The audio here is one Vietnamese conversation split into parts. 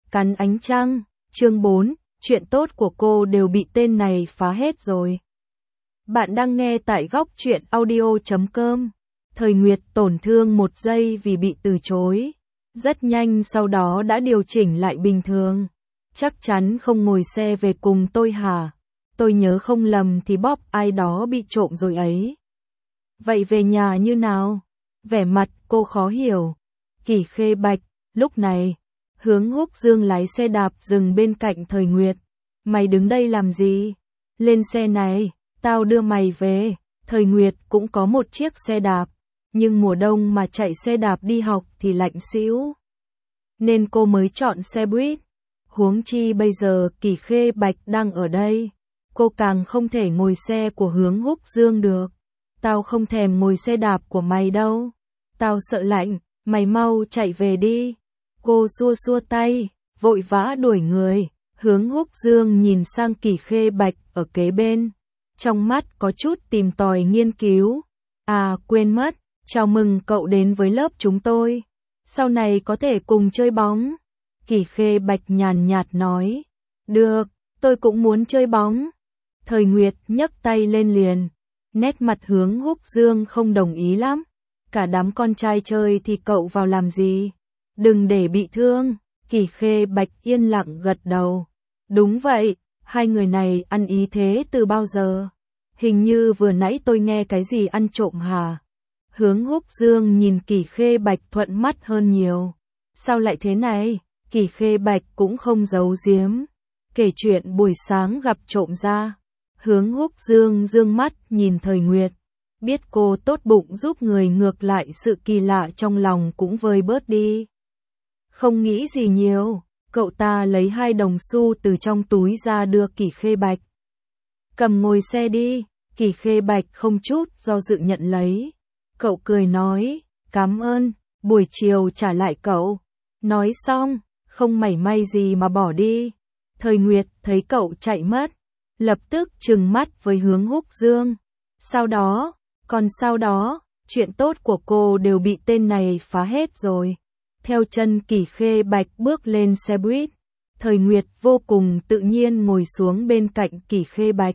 Cắn ánh trăng, chương 4, chuyện tốt của cô đều bị tên này phá hết rồi. Bạn đang nghe tại góc truyện audio.com. Thời Nguyệt tổn thương 1 giây vì bị từ chối. Rất nhanh sau đó đã điều chỉnh lại bình thường. Chắc chắn không ngồi xe về cùng tôi hả? Tôi nhớ không lầm thì Bob ai đó bị trộm rồi ấy. Vậy về nhà như nào? Vẻ mặt cô khó hiểu. Kỷ Khê Bạch, lúc này, Hướng Húc Dương lái xe đạp dừng bên cạnh Thời Nguyệt. Mày đứng đây làm gì? Lên xe này, tao đưa mày về. Thời Nguyệt cũng có một chiếc xe đạp, nhưng mùa đông mà chạy xe đạp đi học thì lạnh xỉu. Nên cô mới chọn xe buýt. Huống chi bây giờ Kỷ Khê Bạch đang ở đây. Cô càng không thể ngồi xe của Hướng Húc Dương được. Tao không thèm ngồi xe đạp của mày đâu. Tao sợ lạnh, mày mau chạy về đi. Cô xua xua tay, vội vã đuổi người. Hướng Húc Dương nhìn sang Kỷ Khê Bạch ở kế bên. Trong mắt có chút tìm tòi nghiên cứu. À quên mất, chào mừng cậu đến với lớp chúng tôi. Sau này có thể cùng chơi bóng. Kỷ Khê Bạch nhàn nhạt nói. Được, tôi cũng muốn chơi bóng. Thời Nguyệt nhấc tay lên liền. Nét mặt Hướng Húc Dương không đồng ý lắm. Cả đám con trai chơi thì cậu vào làm gì? Đừng để bị thương. Kỷ Khê Bạch yên lặng gật đầu. Đúng vậy, hai người này ăn ý thế từ bao giờ? Hình như vừa nãy tôi nghe cái gì ăn trộm hả? Hướng Húc Dương nhìn Kỷ Khê Bạch thuận mắt hơn nhiều. Sao lại thế này? Kỷ Khê Bạch cũng không giấu giếm. Kể chuyện buổi sáng gặp trộm ra. Hướng Húc Dương dương mắt nhìn Thời Nguyệt. Biết cô tốt bụng giúp người, ngược lại sự kỳ lạ trong lòng cũng vơi bớt đi. Không nghĩ gì nhiều, cậu ta lấy 2 đồng xu từ trong túi ra đưa Kỷ Khê Bạch. Cầm ngồi xe đi. Kỷ Khê Bạch không chút do dự nhận lấy. Cậu cười nói, cảm ơn, buổi chiều trả lại cậu. Nói xong, không mảy may gì mà bỏ đi. Thời Nguyệt thấy cậu chạy mất, lập tức trừng mắt với Hướng Húc Dương. Sau đó, chuyện tốt của cô đều bị tên này phá hết rồi. Theo chân Kỷ Khê Bạch bước lên xe buýt. Thời Nguyệt vô cùng tự nhiên ngồi xuống bên cạnh Kỷ Khê Bạch.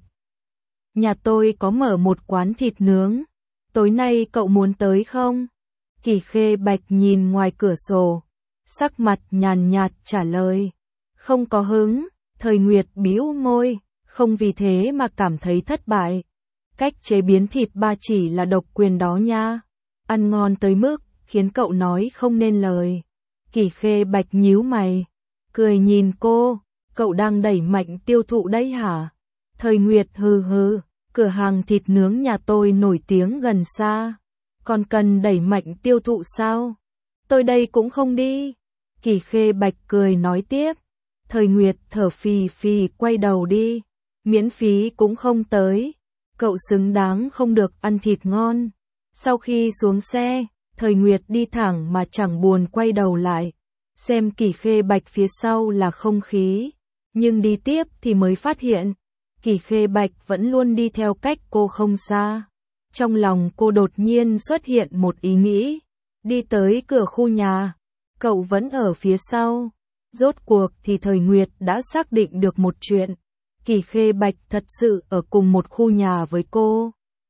Nhà tôi có mở một quán thịt nướng. Tối nay cậu muốn tới không? Kỷ Khê Bạch nhìn ngoài cửa sổ. Sắc mặt nhàn nhạt trả lời. Không có hứng. Thời Nguyệt bĩu môi. Không vì thế mà cảm thấy thất bại. Cách chế biến thịt ba chỉ là độc quyền đó nha. Ăn ngon tới mức khiến cậu nói không nên lời. Kỷ Khê Bạch nhíu mày, cười nhìn cô. Cậu đang đẩy mạnh tiêu thụ đấy hả? Thời Nguyệt hừ hừ. Cửa hàng thịt nướng nhà tôi nổi tiếng gần xa. Còn cần đẩy mạnh tiêu thụ sao? Tôi đây cũng không đi. Kỷ Khê Bạch cười nói tiếp. Thời Nguyệt thở phì phì quay đầu đi. Miễn phí cũng không tới. Cậu xứng đáng không được ăn thịt ngon. Sau khi xuống xe, Thời Nguyệt đi thẳng mà chẳng buồn quay đầu lại. Xem Kỷ Khê Bạch phía sau là không khí. Nhưng đi tiếp thì mới phát hiện. Kỷ Khê Bạch vẫn luôn đi theo cách cô không xa. Trong lòng cô đột nhiên xuất hiện một ý nghĩ. Đi tới cửa khu nhà. Cậu vẫn ở phía sau. Rốt cuộc thì Thời Nguyệt đã xác định được một chuyện. Kỷ Khê Bạch thật sự ở cùng một khu nhà với cô.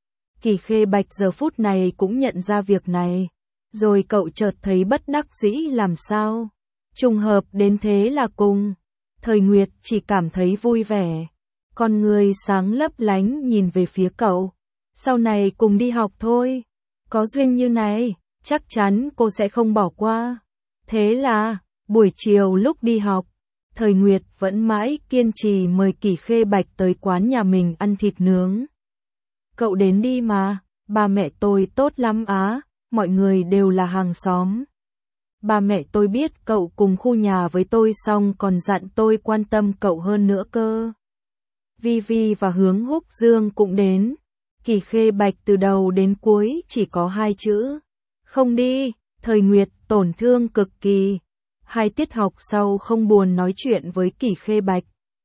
Kỷ Khê Bạch giờ phút này cũng nhận ra việc này. Rồi cậu chợt thấy bất đắc dĩ làm sao. Trùng hợp đến thế là cùng. Thời Nguyệt chỉ cảm thấy vui vẻ. Con người sáng lấp lánh nhìn về phía cậu. Sau này cùng đi học thôi. Có duyên như này, chắc chắn cô sẽ không bỏ qua. Thế là, buổi chiều lúc đi học, Thời Nguyệt vẫn mãi kiên trì mời Kỷ Khê Bạch tới quán nhà mình ăn thịt nướng. Cậu đến đi mà, ba mẹ tôi tốt lắm á, mọi người đều là hàng xóm. Ba mẹ tôi biết cậu cùng khu nhà với tôi xong còn dặn tôi quan tâm cậu hơn nữa cơ. Vi Vi và Hướng Húc Dương cũng đến. Kỷ Khê Bạch từ đầu đến cuối chỉ có 2 chữ. Không đi. Thời Nguyệt tổn thương cực kỳ. 2 tiết học sau không buồn nói chuyện với Kỷ Khê Bạch.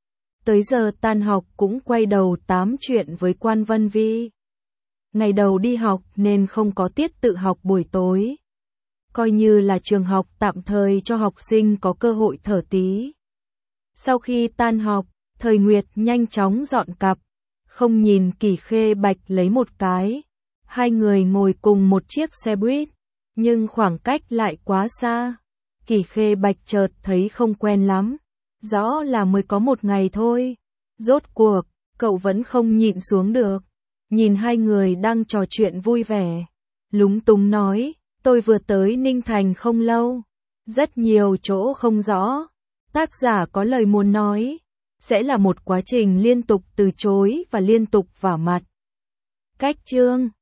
Tới giờ tan học cũng quay đầu tám chuyện với Quan Vân Vi. Ngày đầu đi học nên không có tiết tự học buổi tối. coi như là trường học tạm thời cho học sinh có cơ hội thở tí. Sau khi tan học, Thời Nguyệt nhanh chóng dọn cặp, không nhìn Kỷ Khê Bạch lấy một cái. Hai người ngồi cùng một chiếc xe buýt, nhưng khoảng cách lại quá xa. Kỷ Khê Bạch chợt thấy không quen lắm. Rõ là mới có một ngày thôi. Rốt cuộc, cậu vẫn không nhịn xuống được. Nhìn hai người đang trò chuyện vui vẻ. Lúng túng nói, tôi vừa tới Ninh Thành không lâu. Rất nhiều chỗ không rõ. Tác giả có lời muốn nói. Sẽ là một quá trình liên tục từ chối và liên tục vả mặt. Cách chương